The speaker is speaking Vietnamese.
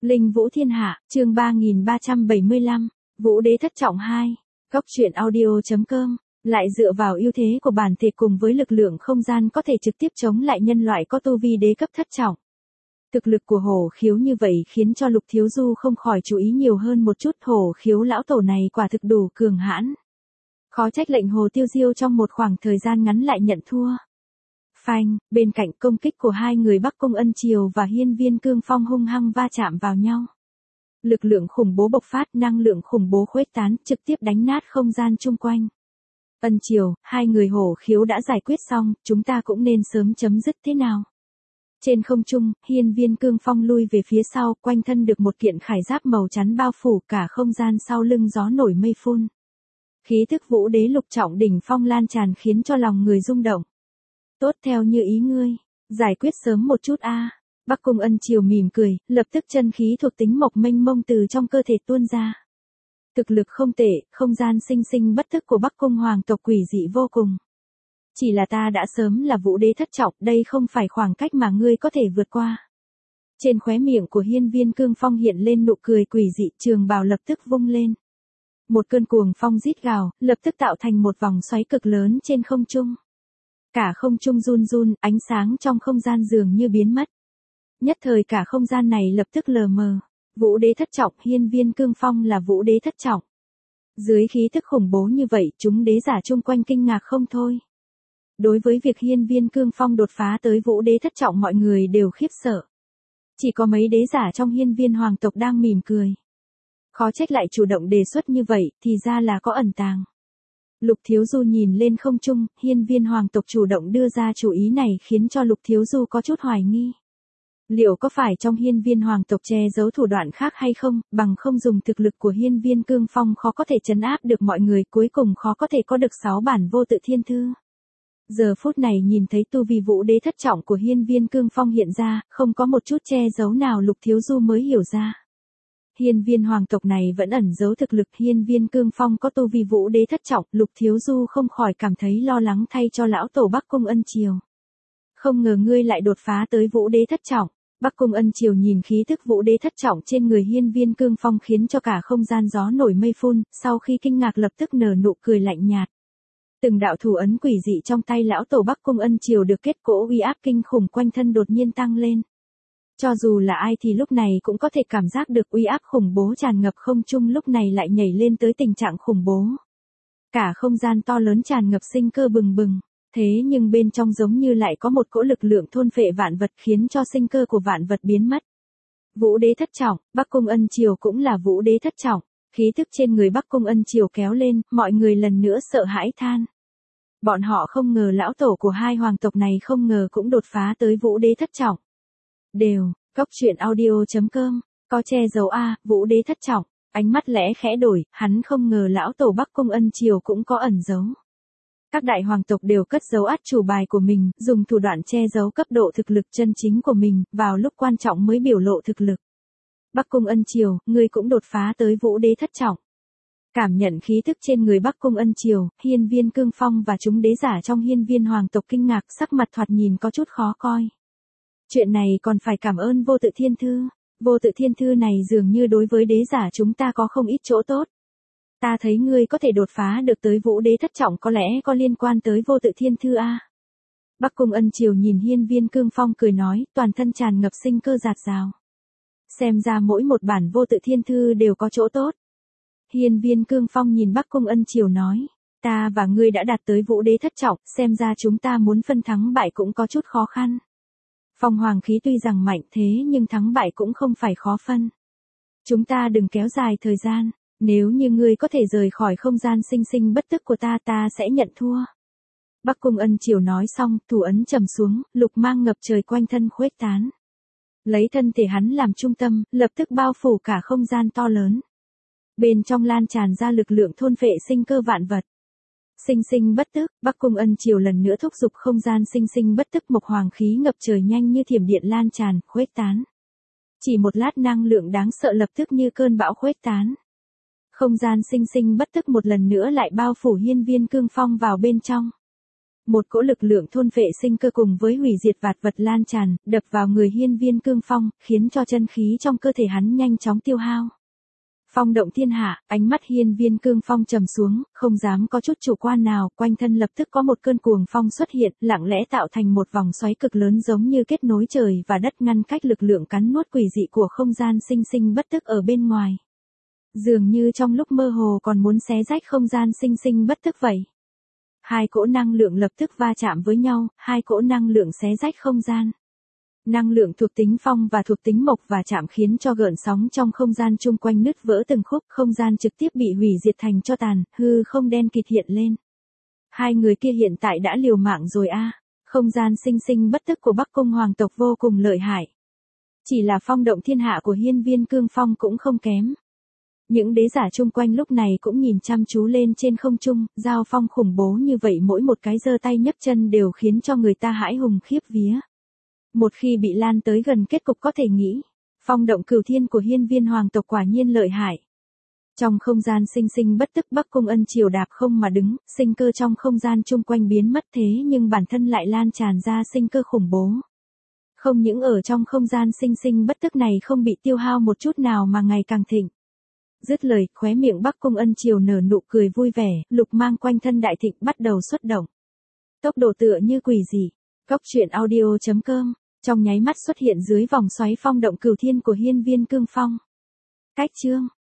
Linh Vũ Thiên Hạ, chương 3375, Vũ Đế Thất Trọng 2, Góc truyện audio.com, lại dựa vào ưu thế của bản thể cùng với lực lượng không gian có thể trực tiếp chống lại nhân loại có tu vi đế cấp thất trọng. Thực lực của Hổ Khiếu như vậy khiến cho Lục Thiếu Du không khỏi chú ý nhiều hơn một chút. Hổ Khiếu lão tổ này quả thực đủ cường hãn. Khó trách lệnh Hồ Tiêu Diêu trong một khoảng thời gian ngắn lại nhận thua. Phanh, bên cạnh công kích của hai người Bắc Cung Ân Triều và Hiên Viên Cương Phong hung hăng va chạm vào nhau. Lực lượng khủng bố bộc phát, năng lượng khủng bố khuếch tán, trực tiếp đánh nát không gian chung quanh. Ân Triều, hai người Hổ Khiếu đã giải quyết xong, chúng ta cũng nên sớm chấm dứt thế nào? Trên không trung, Hiên Viên Cương Phong lui về phía sau, quanh thân được một kiện khải giáp màu trắng bao phủ, cả không gian sau lưng gió nổi mây phun. Khí thức Vũ Đế lục trọng đỉnh phong lan tràn khiến cho lòng người rung động. Tốt, theo như ý ngươi, giải quyết sớm một chút a. Bắc Cung Ân Triều mỉm cười, lập tức chân khí thuộc tính mộc mênh mông từ trong cơ thể tuôn ra. Thực lực không tệ, không gian sinh sinh bất thức của Bắc Cung hoàng tộc quỷ dị vô cùng. Chỉ là ta đã sớm là Vũ Đế thất trọng, đây không phải khoảng cách mà ngươi có thể vượt qua. Trên khóe miệng của Hiên Viên Cương Phong hiện lên nụ cười quỷ dị, trường bào lập tức vung lên. Một cơn cuồng phong rít gào, lập tức tạo thành một vòng xoáy cực lớn trên không trung. Cả không trung run run, ánh sáng trong không gian dường như biến mất. Nhất thời cả không gian này lập tức lờ mờ. Vũ Đế thất trọng, Hiên Viên Cương Phong là Vũ Đế thất trọng. Dưới khí thức khủng bố như vậy, chúng đế giả chung quanh kinh ngạc không thôi. Đối với việc Hiên Viên Cương Phong đột phá tới Vũ Đế thất trọng, mọi người đều khiếp sợ. Chỉ có mấy đế giả trong Hiên Viên hoàng tộc đang mỉm cười. Khó trách lại chủ động đề xuất như vậy, thì ra là có ẩn tàng. Lục Thiếu Du nhìn lên không trung, Hiên Viên hoàng tộc chủ động đưa ra chủ ý này khiến cho Lục Thiếu Du có chút hoài nghi. Liệu có phải trong Hiên Viên hoàng tộc che giấu thủ đoạn khác hay không, bằng không dùng thực lực của Hiên Viên Cương Phong khó có thể trấn áp được mọi người, cuối cùng khó có thể có được 6 bản vô tự thiên thư. Giờ phút này nhìn thấy tu vi Vũ Đế thất trọng của Hiên Viên Cương Phong hiện ra, không có một chút che giấu nào, Lục Thiếu Du mới hiểu ra. Hiên Viên hoàng tộc này vẫn ẩn giấu thực lực. Hiên Viên Cương Phong có tu vi Vũ Đế thất trọng, Lục Thiếu Du không khỏi cảm thấy lo lắng thay cho lão tổ Bắc Cung Ân Triều. Không ngờ ngươi lại đột phá tới Vũ Đế thất trọng. Bắc Cung Ân Triều nhìn khí thức Vũ Đế thất trọng trên người Hiên Viên Cương Phong khiến cho cả không gian gió nổi mây phun, sau khi kinh ngạc lập tức nở nụ cười lạnh nhạt. Từng đạo thủ ấn quỷ dị trong tay lão tổ Bắc Cung Ân Triều được kết cỗ uy áp kinh khủng quanh thân đột nhiên tăng lên. Cho dù là ai thì lúc này cũng có thể cảm giác được uy áp khủng bố tràn ngập không trung, lúc này lại nhảy lên tới tình trạng khủng bố. Cả không gian to lớn tràn ngập sinh cơ bừng bừng, thế nhưng bên trong giống như lại có một cỗ lực lượng thôn phệ vạn vật khiến cho sinh cơ của vạn vật biến mất. Vũ Đế thất trọng, Bắc Cung Ân Triều cũng là Vũ Đế thất trọng, khí tức trên người Bắc Cung Ân Triều kéo lên, mọi người lần nữa sợ hãi than. Bọn họ không ngờ lão tổ của hai hoàng tộc này không ngờ cũng đột phá tới Vũ Đế thất trọng. Góc truyện audio.com, có che giấu a, Vũ Đế thất trọng, ánh mắt lẽ khẽ đổi, hắn không ngờ lão tổ Bắc Cung Ân Triều cũng có ẩn giấu. Các đại hoàng tộc đều cất giấu át chủ bài của mình, dùng thủ đoạn che giấu cấp độ thực lực chân chính của mình, vào lúc quan trọng mới biểu lộ thực lực. Bắc Cung Ân Triều, ngươi cũng đột phá tới Vũ Đế thất trọng. Cảm nhận khí thức trên người Bắc Cung Ân Triều, Hiên Viên Cương Phong và chúng đế giả trong Hiên Viên hoàng tộc kinh ngạc, sắc mặt thoạt nhìn có chút khó coi. Chuyện này còn phải cảm ơn vô tự thiên thư. Vô tự thiên thư này dường như đối với đế giả chúng ta có không ít chỗ tốt. Ta thấy ngươi có thể đột phá được tới Vũ Đế thất trọng có lẽ có liên quan tới vô tự thiên thư a. Bắc Cung Ân Triều nhìn Hiên Viên Cương Phong cười nói, toàn thân tràn ngập sinh cơ dạt dào. Xem ra mỗi một bản vô tự thiên thư đều có chỗ tốt. Hiên Viên Cương Phong nhìn Bắc Cung Ân Triều nói, ta và ngươi đã đạt tới Vũ Đế thất trọng, xem ra chúng ta muốn phân thắng bại cũng có chút khó khăn. Phong hoàng khí tuy rằng mạnh thế nhưng thắng bại cũng không phải khó phân. Chúng ta đừng kéo dài thời gian, nếu như ngươi có thể rời khỏi không gian sinh sinh bất tức của ta, ta sẽ nhận thua. Bắc Cung Ân Triều nói xong, thủ ấn trầm xuống, lục mang ngập trời quanh thân khuếch tán. Lấy thân thể hắn làm trung tâm, lập tức bao phủ cả không gian to lớn. Bên trong lan tràn ra lực lượng thôn phệ sinh cơ vạn vật. Sinh sinh bất tức, Bắc Cung Ân Triều lần nữa thúc giục không gian sinh sinh bất tức, mộc hoàng khí ngập trời nhanh như thiểm điện lan tràn, khuếch tán. Chỉ một lát năng lượng đáng sợ lập tức như cơn bão khuếch tán. Không gian sinh sinh bất tức một lần nữa lại bao phủ Hiên Viên Cương Phong vào bên trong. Một cỗ lực lượng thôn phệ sinh cơ cùng với hủy diệt vạn vật lan tràn, đập vào người Hiên Viên Cương Phong, khiến cho chân khí trong cơ thể hắn nhanh chóng tiêu hao. Phong động thiên hạ, ánh mắt Hiên Viên Cương Phong trầm xuống, không dám có chút chủ quan nào, quanh thân lập tức có một cơn cuồng phong xuất hiện, lặng lẽ tạo thành một vòng xoáy cực lớn giống như kết nối trời và đất, ngăn cách lực lượng cắn nuốt quỷ dị của không gian sinh sinh bất tức ở bên ngoài. Dường như trong lúc mơ hồ còn muốn xé rách không gian sinh sinh bất tức vậy. Hai cỗ năng lượng lập tức va chạm với nhau, hai cỗ năng lượng xé rách không gian. Năng lượng thuộc tính phong và thuộc tính mộc và chạm khiến cho gợn sóng trong không gian chung quanh nứt vỡ từng khúc, không gian trực tiếp bị hủy diệt thành tro tàn, hư không đen kịt hiện lên. Hai người kia hiện tại đã liều mạng rồi a. Không gian sinh sinh bất tức của Bắc Cung hoàng tộc vô cùng lợi hại. Chỉ là phong động thiên hạ của Hiên Viên Cương Phong cũng không kém. Những đế giả chung quanh lúc này cũng nhìn chăm chú lên trên không trung, giao phong khủng bố như vậy mỗi một cái giơ tay nhấc chân đều khiến cho người ta hãi hùng khiếp vía. Một khi bị lan tới gần kết cục có thể nghĩ, phong động cửu thiên của Hiên Viên hoàng tộc quả nhiên lợi hại. Trong không gian sinh sinh bất tức Bắc Cung Ân Triều đạp không mà đứng, sinh cơ trong không gian chung quanh biến mất thế nhưng bản thân lại lan tràn ra sinh cơ khủng bố. Không những ở trong không gian sinh sinh bất tức này không bị tiêu hao một chút nào mà ngày càng thịnh. Dứt lời, khóe miệng Bắc Cung Ân Triều nở nụ cười vui vẻ, lục mang quanh thân đại thịnh bắt đầu xuất động. Tốc độ tựa như quỷ dị. Cốc truyện audio.com, trong nháy mắt xuất hiện dưới vòng xoáy phong động cửu thiên của Hiên Viên Cương Phong. Cách chương